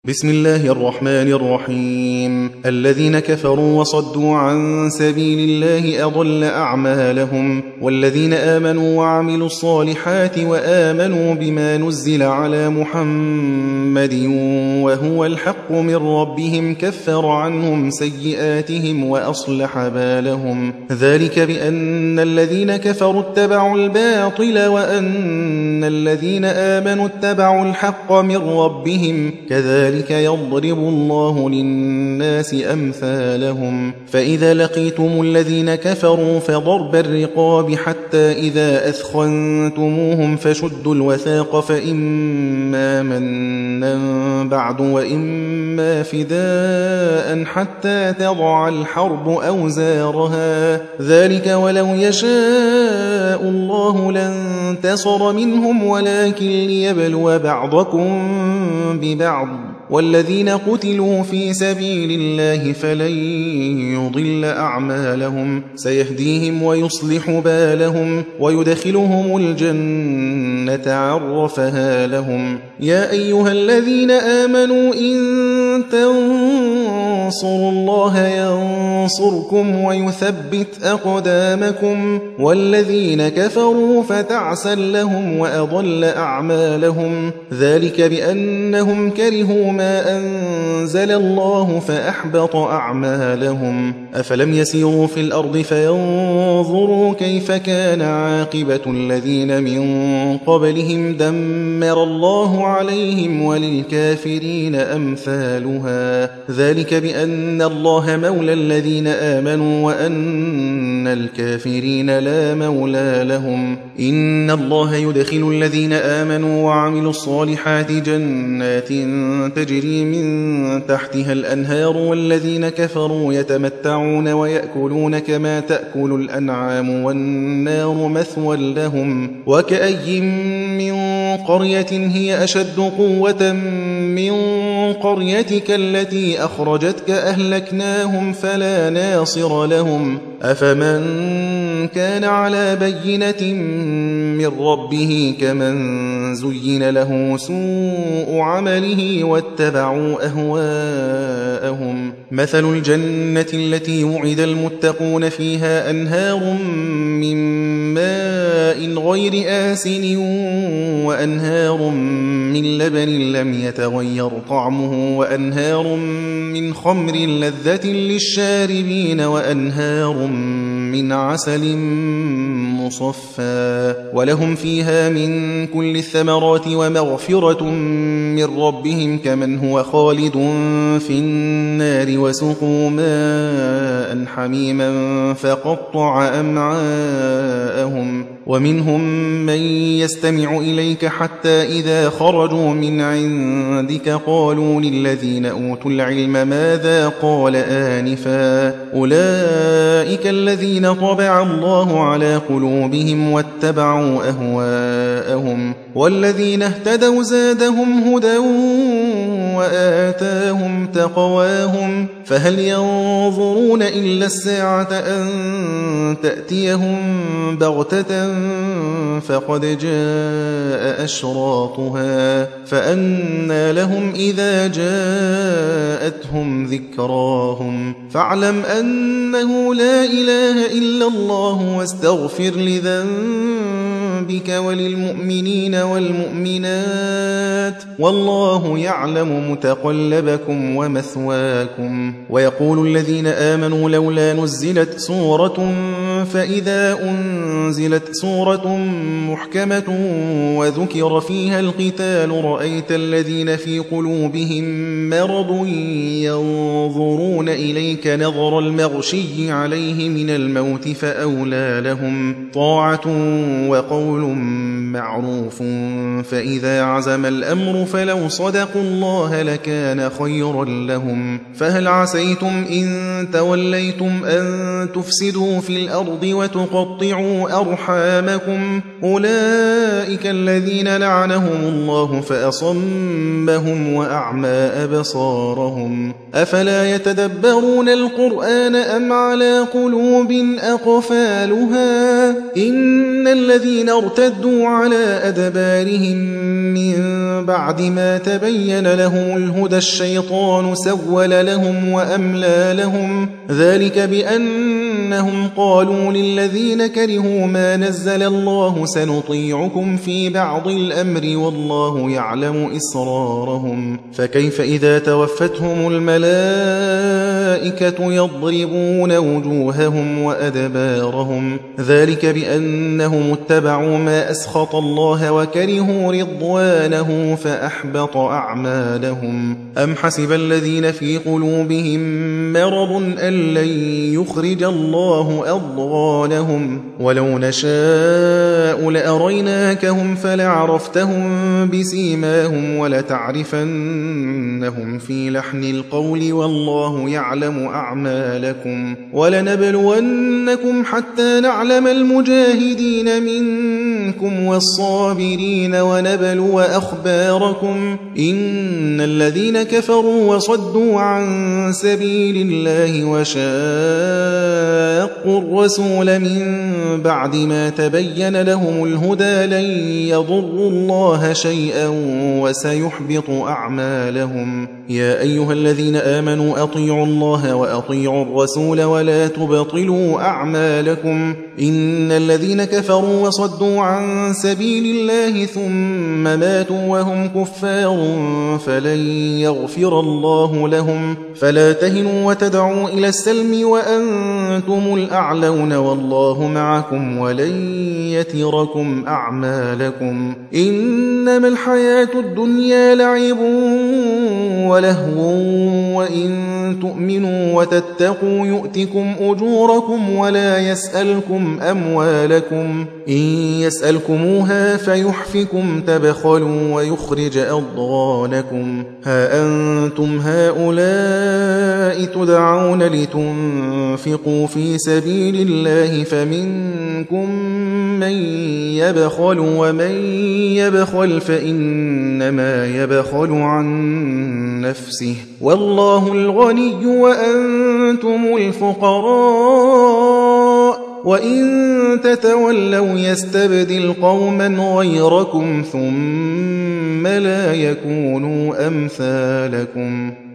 بسم الله الرحمن الرحيم. الذين كفروا وصدوا عن سبيل الله أضل أعمالهم، والذين آمنوا وعملوا الصالحات وآمنوا بما نزل على محمد وهو الحق من ربهم كفر عنهم سيئاتهم وأصلح بالهم. ذلك بأن الذين كفروا اتبعوا الباطل وأن الذين آمنوا اتبعوا الحق من ربهم، كذلك يضرب الله للناس أمثالهم. فإذا لقيتم الذين كفروا فضرب الرقاب حتى إذا أثخنتموهم فشدوا الوثاق، فإما منا بعد وإما فداء حتى تضع الحرب أوزارها، ذلك ولو يشاء الله لانتصر منهم ولكن ليبلو بعضكم ببعض، والذين قتلوا في سبيل الله فلن يضل أعمالهم، سيهديهم ويصلح بالهم ويدخلهم الجنة عرفها لهم. يا أيها الذين آمنوا إن تنصروا الله ينصركم ويثبت أقدامكم، والذين كفروا فتعسا لهم وأضل أعمالهم، ذلك بأنهم كرهوا ما أنزل الله فأحبط أعمالهم. أفلم يسيروا في الأرض فينظروا كيف كان عاقبة الذين من قبلهم، دمر الله عليهم وللكافرين أمثالها، ذلك بأن الله مولى الذين آمنوا وأن الكافرين لا مولى لهم. إن الله يدخل الذين آمنوا وعملوا الصالحات جنات تجري من تحتها الأنهار، والذين كفروا يتمتعون ويأكلون كما تأكل الأنعام والنار مثوى لهم. وكأي من قرية هي أشد قوة من قريتك التي أخرجتك أهلكناهم فلا ناصر لهم. أفمن كان على بينة من ربه كمن زين له سوء عمله واتبعوا أهواءهم. مثل الجنة التي وعد المتقون فيها أنهار من ماء غير آسن وأنهار من لبن لم يتغير طعمه وأنهار من خمر لذة للشاربين وأنهار من عسل مصفى، ولهم فيها من كل الثمرات ومغفرة من ربهم كمن هو خالد في النار وسقوا ماء حميما فقطع أمعاءهم. ومنهم من يستمع إليك حتى إذا خرجوا من عندك قالوا للذين أوتوا العلم ماذا قال آنفا، أولئك الذين طبع الله على قلوبهم واتبعوا أهواءهم، والذين اهتدوا زادهم هدى وآتاهم تقواهم. فهل ينظرون إلا الساعة أن تأتيهم بغتة فقد جاء أشراطها، فأنى لهم إذا جاءتهم ذكراهم. فاعلم أنه لا إله إلا الله واستغفر لذنبك وللمؤمنين والمؤمنات، والله يعلم متقلبكم ومثواكم. ويقول الذين آمنوا لولا نزلت سورة، فإذا أنزلت سورة محكمة وذكر فيها القتال رأيت الذين في قلوبهم مرض ينظرون إليك نظر المغشي عليه من الموت فأولى لهم طاعة وقول معروف. فإذا عزم الأمر فلو صدقوا الله لكان خيرا لهم. فهل عسيتم إن توليتم أن تفسدوا في الأرض وتقطعوا أرحامكم، أولئك الذين لعنهم الله فأصمهم وأعمى أبصارهم. أفلا يتدبرون القرآن أم على قلوب أقفالها؟ إن الذين ارتدوا على أدبارهم من بعد ما تبين لهم الهدى الشيطان سول لهم وأملى لهم ذلك بأنهم قالوا للذين كرهوا ما نزل الله سنطيعكم في بعض الأمر والله يعلم إسرارهم فكيف إذا توفتهم الملائكة يضربون وجوههم وأدبارهم ذلك بأنهم اتبعوا ما أسخط الله وكرهوا رضوانه فأحبط أعمالهم أم حسب الذين في قلوبهم مرض أن لن يخرج الله أضغانهم ولو نشاء لأريناكهم فلعرفتهم بسيماهم ولتعرفنهم في لحن القول والله يعلم أعمالكم ولنبلونكم حتى نعلم المجاهدين منكم والصابرين ونبلو أخباركم إن الذين كفروا وصدوا عن سبيل الله وشاقوا الرسول من بعد ما تبين لهم الهدى لن يضروا الله شيئا وسيحبط أعمالهم يا أيها الذين آمنوا أطيعوا الله وأطيعوا الرسول ولا تبطلوا أعمالكم إن الذين كفروا وصدوا عن سبيل الله ثم ماتوا وهم كفار فلن يغفر الله لهم فلا تهنوا وتدعوا إلى السلم وأنتم الأعلون والله معكم ولن يتركم أعمالكم إنما الحياة الدنيا لعب ولهو وإن تؤمنوا وتتقوا يؤتكم أجوركم ولا يسألكم أموالكم إن يسألكموها فيحفكم تبخلوا ويخرج أضغانكم ها أنتم هؤلاء تدعون لتنفقوا في سبيل الله فمنكم من يبخل ومن يبخل فإنما يبخل عن نفسه والله الغني وأنتم الفقراء وإن تتولوا يستبدل قوما غيركم ثم لا يكونوا أمثالكم